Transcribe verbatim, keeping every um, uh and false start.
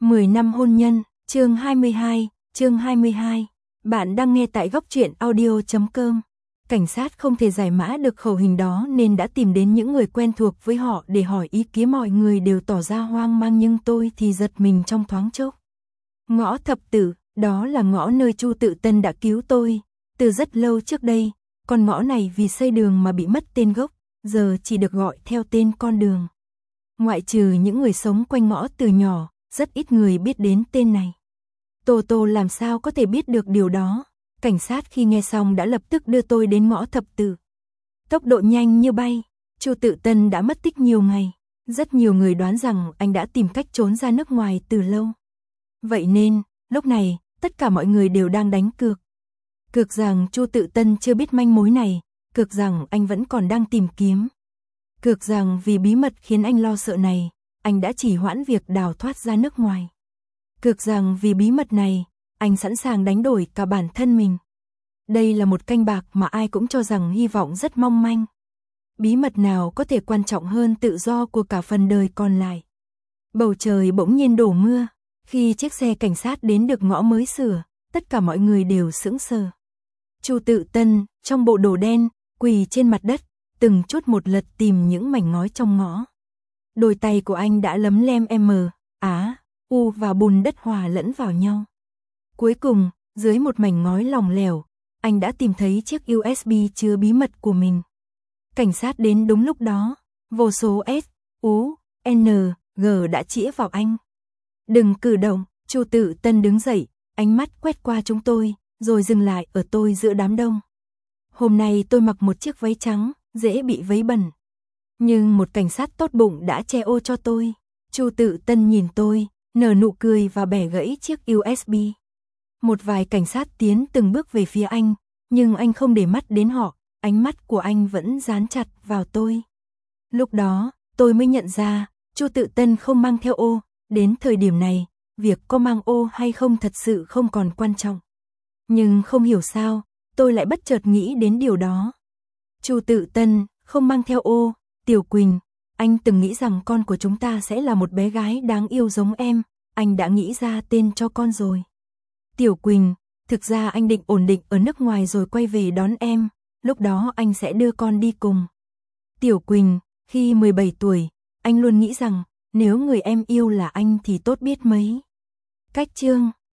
mười năm hôn nhân, chương hai mươi hai, chương hai mươi hai. Bạn đang nghe tại góc truyện audio chấm com. Cảnh sát không thể giải mã được khẩu hình đó nên đã tìm đến những người quen thuộc với họ để hỏi ý kiến. Mọi người đều tỏ ra hoang mang nhưng tôi thì giật mình trong thoáng chốc. Ngõ Thập Tử, đó là ngõ nơi Chu Tự Tân đã cứu tôi. Từ rất lâu trước đây, con ngõ này vì xây đường mà bị mất tên gốc, giờ chỉ được gọi theo tên con đường. Ngoại trừ những người sống quanh ngõ từ nhỏ, rất ít người biết đến tên này. Tô Tô làm sao có thể biết được điều đó? Cảnh sát khi nghe xong đã lập tức đưa tôi đến ngõ Thập Tử. Tốc độ nhanh như bay, Chu Tự Tân đã mất tích nhiều ngày. Rất nhiều người đoán rằng anh đã tìm cách trốn ra nước ngoài từ lâu. Vậy nên, lúc này, tất cả mọi người đều đang đánh cược. Cược rằng Chu Tự Tân chưa biết manh mối này, cược rằng anh vẫn còn đang tìm kiếm. Cược rằng vì bí mật khiến anh lo sợ này, anh đã chỉ hoãn việc đào thoát ra nước ngoài. Cược rằng vì bí mật này, anh sẵn sàng đánh đổi cả bản thân mình. Đây là một canh bạc mà ai cũng cho rằng hy vọng rất mong manh. Bí mật nào có thể quan trọng hơn tự do của cả phần đời còn lại. Bầu trời bỗng nhiên đổ mưa, khi chiếc xe cảnh sát đến được ngõ mới sửa, tất cả mọi người đều sững sờ. Chu Tự Tân, trong bộ đồ đen, quỳ trên mặt đất, từng chút một lật tìm những mảnh ngói trong ngõ. Đôi tay của anh đã lấm lem M, Á, U và bùn đất hòa lẫn vào nhau. Cuối cùng, dưới một mảnh ngói lỏng lẻo, anh đã tìm thấy chiếc u ét bê chứa bí mật của mình. Cảnh sát đến đúng lúc đó, vô số S, U, N, G đã chĩa vào anh. Đừng cử động, Chu Tự Tân đứng dậy, ánh mắt quét qua chúng tôi, rồi dừng lại ở tôi giữa đám đông. Hôm nay tôi mặc một chiếc váy trắng, dễ bị vấy bẩn. Nhưng một cảnh sát tốt bụng đã che ô cho tôi. Chu Tự Tân nhìn tôi, nở nụ cười và bẻ gãy chiếc u ét bê. Một vài cảnh sát tiến từng bước về phía anh, nhưng anh không để mắt đến họ, ánh mắt của anh vẫn dán chặt vào tôi. Lúc đó, tôi mới nhận ra, Chu Tự Tân không mang theo ô, đến thời điểm này, việc có mang ô hay không thật sự không còn quan trọng. Nhưng không hiểu sao, tôi lại bất chợt nghĩ đến điều đó. Chu Tự Tân không mang theo ô, Tiểu Quỳnh, anh từng nghĩ rằng con của chúng ta sẽ là một bé gái đáng yêu giống em, anh đã nghĩ ra tên cho con rồi. Tiểu Quỳnh, thực ra anh định ổn định ở nước ngoài rồi quay về đón em, lúc đó anh sẽ đưa con đi cùng. Tiểu Quỳnh, khi mười bảy tuổi, anh luôn nghĩ rằng nếu người em yêu là anh thì tốt biết mấy. Cách chương